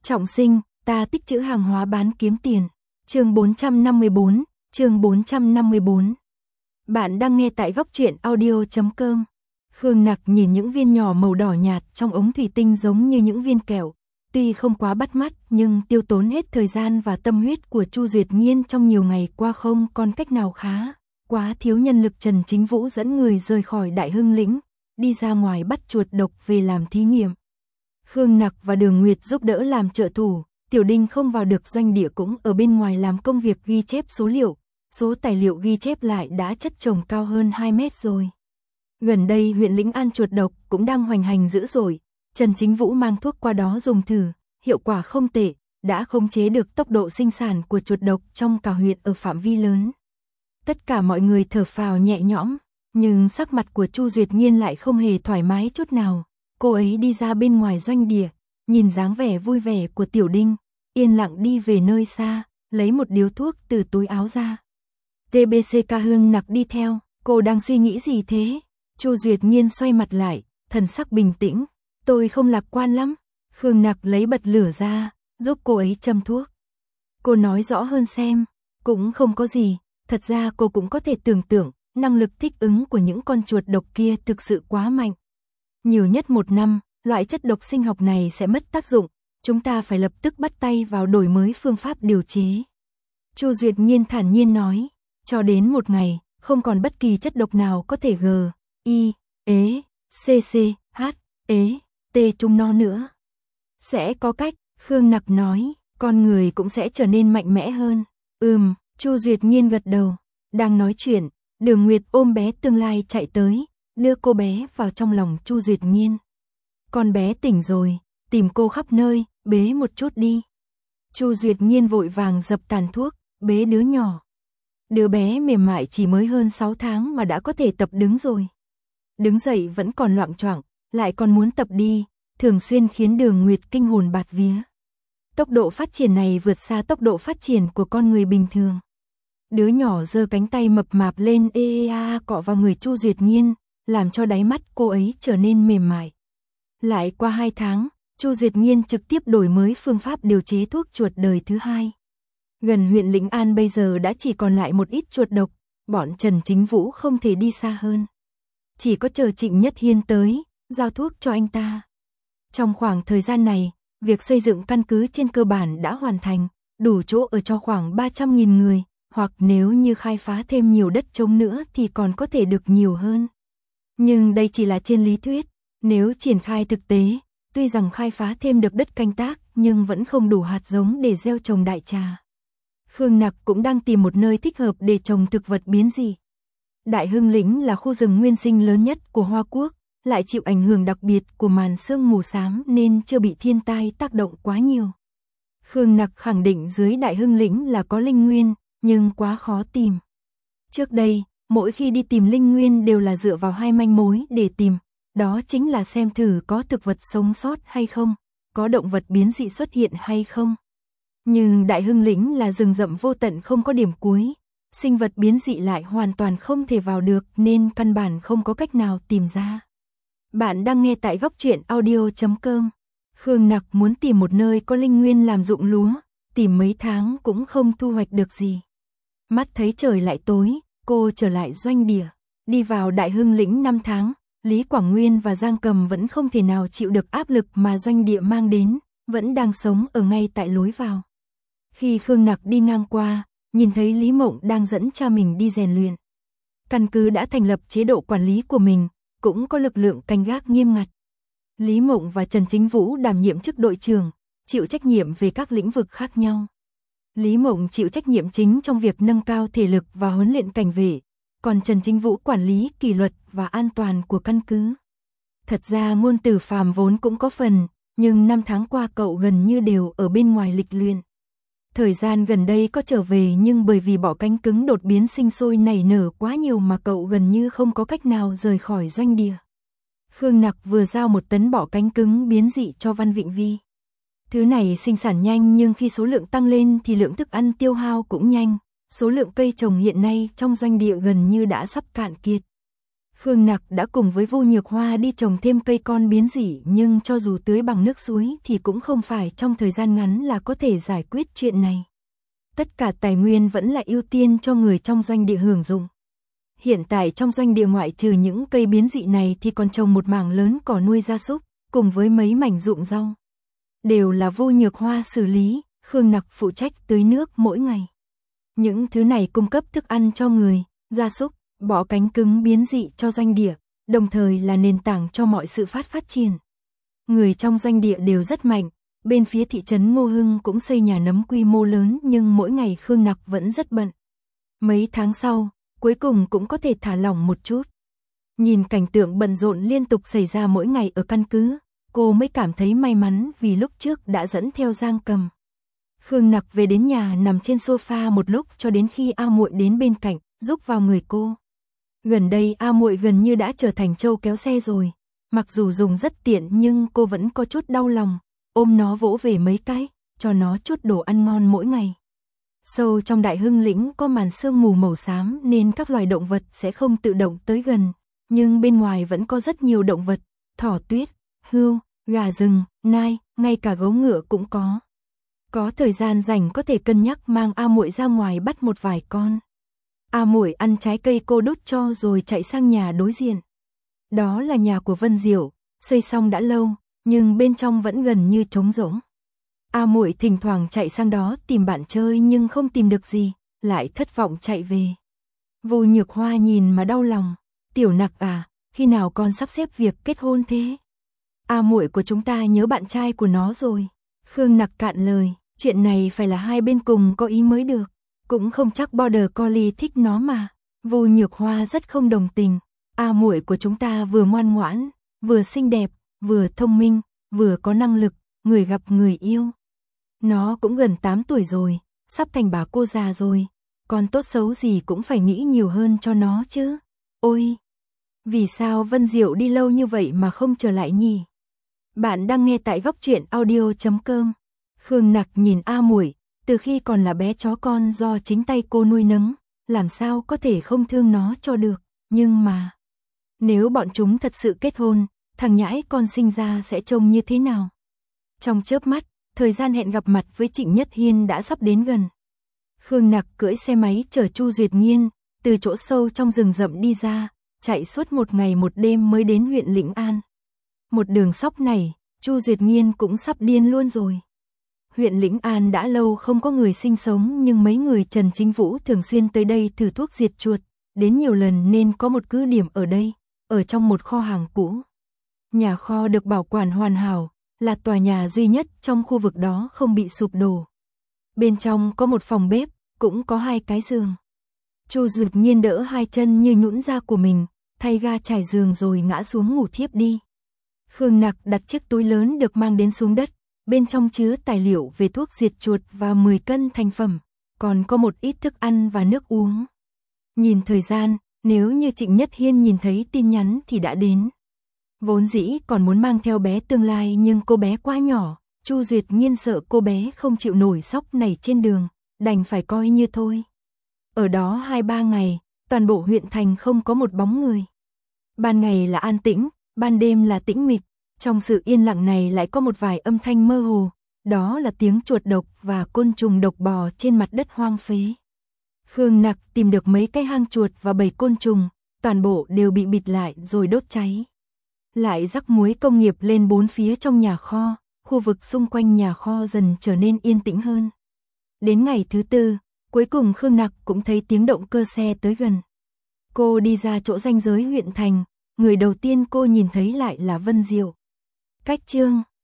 Trọng sinh, ta tích trữ hàng hóa bán kiếm tiền. Chương 454, chương 454. Bạn đang nghe tại góc truyện audio.com. Khương Nặc nhìn những viên nhỏ màu đỏ nhạt trong ống thủy tinh giống như những viên kẹo, tuy không quá bắt mắt nhưng tiêu tốn hết thời gian và tâm huyết của Chu Duyệt Nghiên trong nhiều ngày qua không còn cách nào khá. Quá thiếu nhân lực, Trần Chính Vũ dẫn người rời khỏi Đại Hưng Lĩnh, đi ra ngoài bắt chuột độc về làm thí nghiệm. Khương Nặc và Đường Nguyệt giúp đỡ làm trợ thủ, Tiểu Đinh không vào được doanh địa cũng ở bên ngoài làm công việc ghi chép số liệu. Số tài liệu ghi chép lại đã chất chồng cao hơn 2 mét rồi. Gần đây huyện Lĩnh An chuột độc cũng đang hoành hành dữ dội. Trần Chính Vũ mang thuốc qua đó dùng thử, hiệu quả không tệ, đã khống chế được tốc độ sinh sản của chuột độc trong cả huyện ở phạm vi lớn. Tất cả mọi người thở phào nhẹ nhõm, nhưng sắc mặt của Chu Duyệt Nghiên lại không hề thoải mái chút nào. Cô ấy đi ra bên ngoài doanh địa, nhìn dáng vẻ vui vẻ của Tiểu Đinh, yên lặng đi về nơi xa, lấy một điếu thuốc từ túi áo ra. TBCK Khương Nặc đi theo, cô đang suy nghĩ gì thế? Chu Duyệt Nghiên xoay mặt lại, thần sắc bình tĩnh, tôi không lạc quan lắm. Khương Nặc lấy bật lửa ra, giúp cô ấy châm thuốc. Cô nói rõ hơn xem, cũng không có gì, thật ra cô cũng có thể tưởng tượng, năng lực thích ứng của những con chuột độc kia thực sự quá mạnh. Nhiều nhất 1 năm, loại chất độc sinh học này sẽ mất tác dụng, chúng ta phải lập tức bắt tay vào đổi mới phương pháp điều chế. Chu Duyệt Nghiên thản nhiên nói, cho đến một ngày, không còn bất kỳ chất độc nào có thể T chúng nó nữa. Sẽ có cách, Khương Nặc nói, con người cũng sẽ trở nên mạnh mẽ hơn. Chu Duyệt Nghiên gật đầu. Đang nói chuyện, Đường Nguyệt ôm bé tương lai chạy tới, đưa cô bé vào trong lòng Chu Duyệt Nghiên. Con bé tỉnh rồi, tìm cô khắp nơi, bế một chút đi. Chu Duyệt Nghiên vội vàng dập tàn thuốc, bế đứa nhỏ. Đứa bé mềm mại chỉ mới hơn 6 tháng mà đã có thể tập đứng rồi. Đứng dậy vẫn còn loạng choạng, lại còn muốn tập đi, thường xuyên khiến Đường Nguyệt kinh hồn bạt vía. Tốc độ phát triển này vượt xa tốc độ phát triển của con người bình thường. Đứa nhỏ giơ cánh tay mập mạp lên cọ vào người Chu Duyệt Nghiên, làm cho đáy mắt cô ấy trở nên mềm mại. Lại qua 2 tháng, Chu Duyệt Nghiên trực tiếp đổi mới phương pháp điều chế thuốc chuột đời thứ 2. Gần huyện Lĩnh An bây giờ đã chỉ còn lại một ít chuột độc, bọn Trần Chính Vũ không thể đi xa hơn. Chỉ có chờ Trịnh Nhất Hiên tới, giao thuốc cho anh ta. Trong khoảng thời gian này, việc xây dựng căn cứ trên cơ bản đã hoàn thành, đủ chỗ ở cho khoảng 300.000 người, hoặc nếu như khai phá thêm nhiều đất trống nữa thì còn có thể được nhiều hơn. Nhưng đây chỉ là trên lý thuyết, nếu triển khai thực tế, tuy rằng khai phá thêm được đất canh tác nhưng vẫn không đủ hạt giống để gieo trồng đại trà. Khương Nặc cũng đang tìm một nơi thích hợp để trồng thực vật biến dị. Đại Hưng Lĩnh là khu rừng nguyên sinh lớn nhất của Hoa Quốc, lại chịu ảnh hưởng đặc biệt của màn sương mù xám nên chưa bị thiên tai tác động quá nhiều. Khương Nặc khẳng định dưới Đại Hưng Lĩnh là có linh nguyên, nhưng quá khó tìm. Trước đây, mỗi khi đi tìm linh nguyên đều là dựa vào 2 manh mối để tìm, đó chính là xem thử có thực vật sống sót hay không, có động vật biến dị xuất hiện hay không. Nhưng Đại Hưng Lĩnh là rừng rậm vô tận không có điểm cuối, sinh vật biến dị lại hoàn toàn không thể vào được nên căn bản không có cách nào tìm ra. Bạn đang nghe tại góc truyện audio.com. Khương Nặc muốn tìm một nơi có linh nguyên làm ruộng lúa, tìm mấy tháng cũng không thu hoạch được gì. Mắt thấy trời lại tối, cô trở lại doanh địa, đi vào Đại Hưng Lĩnh 5 tháng, Lý Quảng Nguyên và Giang Cầm vẫn không thể nào chịu được áp lực mà doanh địa mang đến, vẫn đang sống ở ngay tại lối vào. Khi Khương Nặc đi ngang qua, nhìn thấy Lý Mộng đang dẫn cha mình đi rèn luyện. Căn cứ đã thành lập chế độ quản lý của mình, cũng có lực lượng canh gác nghiêm ngặt. Lý Mộng và Trần Chính Vũ đảm nhiệm chức đội trưởng, chịu trách nhiệm về các lĩnh vực khác nhau. Lý Mộng chịu trách nhiệm chính trong việc nâng cao thể lực và huấn luyện cảnh vệ, còn Trần Chính Vũ quản lý kỷ luật và an toàn của căn cứ. Thật ra Ngôn Tử Phàm vốn cũng có phần, nhưng 5 tháng qua cậu gần như đều ở bên ngoài lịch luyện. Thời gian gần đây có trở về nhưng bởi vì bọ cánh cứng đột biến sinh sôi nảy nở quá nhiều mà cậu gần như không có cách nào rời khỏi doanh địa. Khương Nặc vừa giao 1 tấn bọ cánh cứng biến dị cho Văn Vịnh Vi. Thứ này sinh sản nhanh nhưng khi số lượng tăng lên thì lượng thức ăn tiêu hao cũng nhanh, số lượng cây trồng hiện nay trong doanh địa gần như đã sắp cạn kiệt. Khương Nặc đã cùng với Vu Nhược Hoa đi trồng thêm cây con biến dị, nhưng cho dù tưới bằng nước suối thì cũng không phải trong thời gian ngắn là có thể giải quyết chuyện này. Tất cả tài nguyên vẫn là ưu tiên cho người trong doanh địa hưởng dụng. Hiện tại trong doanh địa ngoại trừ những cây biến dị này thì còn trồng một mảng lớn cỏ nuôi gia súc, cùng với mấy mảnh ruộng rau. Đều là Vu Nhược Hoa xử lý, Khương Nặc phụ trách tưới nước mỗi ngày. Những thứ này cung cấp thức ăn cho người, gia súc, bọ cánh cứng biến dị cho doanh địa, đồng thời là nền tảng cho mọi sự phát triển. Người trong doanh địa đều rất mạnh, bên phía thị trấn Ngô Hưng cũng xây nhà nấm quy mô lớn, nhưng mỗi ngày Khương Nặc vẫn rất bận. Mấy tháng sau, cuối cùng cũng có thể thả lỏng một chút. Nhìn cảnh tượng bận rộn liên tục xảy ra mỗi ngày ở căn cứ, cô mới cảm thấy may mắn vì lúc trước đã dẫn theo Giang Cầm. Khương Nặc về đến nhà nằm trên sofa một lúc cho đến khi A Muội đến bên cạnh, giúp vào người cô. Gần đây A Muội gần như đã trở thành trâu kéo xe rồi, mặc dù dùng rất tiện nhưng cô vẫn có chút đau lòng, ôm nó vỗ về mấy cái, cho nó chút đồ ăn ngon mỗi ngày. Sâu trong Đại Hưng lĩnh có màn sương mù màu xám nên các loài động vật sẽ không tự động tới gần, nhưng bên ngoài vẫn có rất nhiều động vật, thỏ tuyết, hươu, gà rừng, nai, ngay cả gấu ngựa cũng có. Có thời gian rảnh có thể cân nhắc mang A Muội ra ngoài bắt một vài con. A Muội ăn trái cây cô đút cho rồi chạy sang nhà đối diện. Đó là nhà của Vân Diệu, xây xong đã lâu, nhưng bên trong vẫn gần như trống rỗng. A Muội thỉnh thoảng chạy sang đó tìm bạn chơi nhưng không tìm được gì, lại thất vọng chạy về. Vu Nhược Hoa nhìn mà đau lòng, "Tiểu Nặc à, khi nào con sắp xếp việc kết hôn thế?" "A Muội của chúng ta nhớ bạn trai của nó rồi." Khương Nặc cạn lời, "Chuyện này phải là hai bên cùng có ý mới được, cũng không chắc Border Collie thích nó mà." Vu Nhược Hoa rất không đồng tình, "A Muội của chúng ta vừa ngoan ngoãn, vừa xinh đẹp, vừa thông minh, vừa có năng lực, người gặp người yêu. Nó cũng gần 8 tuổi rồi, sắp thành bà cô già rồi, con tốt xấu gì cũng phải nghĩ nhiều hơn cho nó chứ." "Ôi, vì sao Vân Diệu đi lâu như vậy mà không trở lại nhỉ?" Bạn đang nghe tại Góc Truyện Audio.com. Khương Nặc nhìn A Muội, từ khi còn là bé chó con do chính tay cô nuôi nấng, làm sao có thể không thương nó cho được, nhưng mà nếu bọn chúng thật sự kết hôn, thằng nhãi con sinh ra sẽ trông như thế nào? Trong chớp mắt, thời gian hẹn gặp mặt với Trịnh Nhất Hiên đã sắp đến gần. Khương Nặc cưỡi xe máy chở Chu Duyệt Nghiên từ chỗ sâu trong rừng rậm đi ra, chạy suốt một ngày một đêm mới đến huyện Lĩnh An. Một đường sóc này, Chu Duyệt Nghiên cũng sắp điên luôn rồi. Huyện Lĩnh An đã lâu không có người sinh sống, nhưng mấy người Trần Chính Vũ thường xuyên tới đây thử thuốc diệt chuột, đến nhiều lần nên có một cứ điểm ở đây, ở trong một kho hàng cũ. Nhà kho được bảo quản hoàn hảo, là tòa nhà duy nhất trong khu vực đó không bị sụp đổ. Bên trong có một phòng bếp, cũng có 2 cái giường. Chu Duyệt Nghiên đỡ 2 chân như nhũn ra của mình, thay ga trải giường rồi ngã xuống ngủ thiếp đi. Khương Nặc đặt chiếc túi lớn được mang đến xuống đất, bên trong chứa tài liệu về thuốc diệt chuột và 10 cân thành phẩm, còn có một ít thức ăn và nước uống. Nhìn thời gian, nếu như Trịnh Nhất Hiên nhìn thấy tin nhắn thì đã đến. Vốn dĩ còn muốn mang theo bé tương lai nhưng cô bé quá nhỏ, Chu Duyệt Nghiên sợ cô bé không chịu nổi sóc này trên đường, đành phải coi như thôi. Ở đó 2-3 ngày, toàn bộ huyện thành không có một bóng người. Ban ngày là an tĩnh, ban đêm là tĩnh mịch, trong sự yên lặng này lại có một vài âm thanh mơ hồ, đó là tiếng chuột độc và côn trùng độc bò trên mặt đất hoang phế. Khương Nặc tìm được mấy cái hang chuột và bầy côn trùng, toàn bộ đều bị bịt lại rồi đốt cháy. Lại rắc muối công nghiệp lên 4 phía trong nhà kho, khu vực xung quanh nhà kho dần trở nên yên tĩnh hơn. Đến ngày thứ 4, cuối cùng Khương Nặc cũng thấy tiếng động cơ xe tới gần. Cô đi ra chỗ ranh giới huyện thành, người đầu tiên cô nhìn thấy lại là Vân Diệu. Cách chương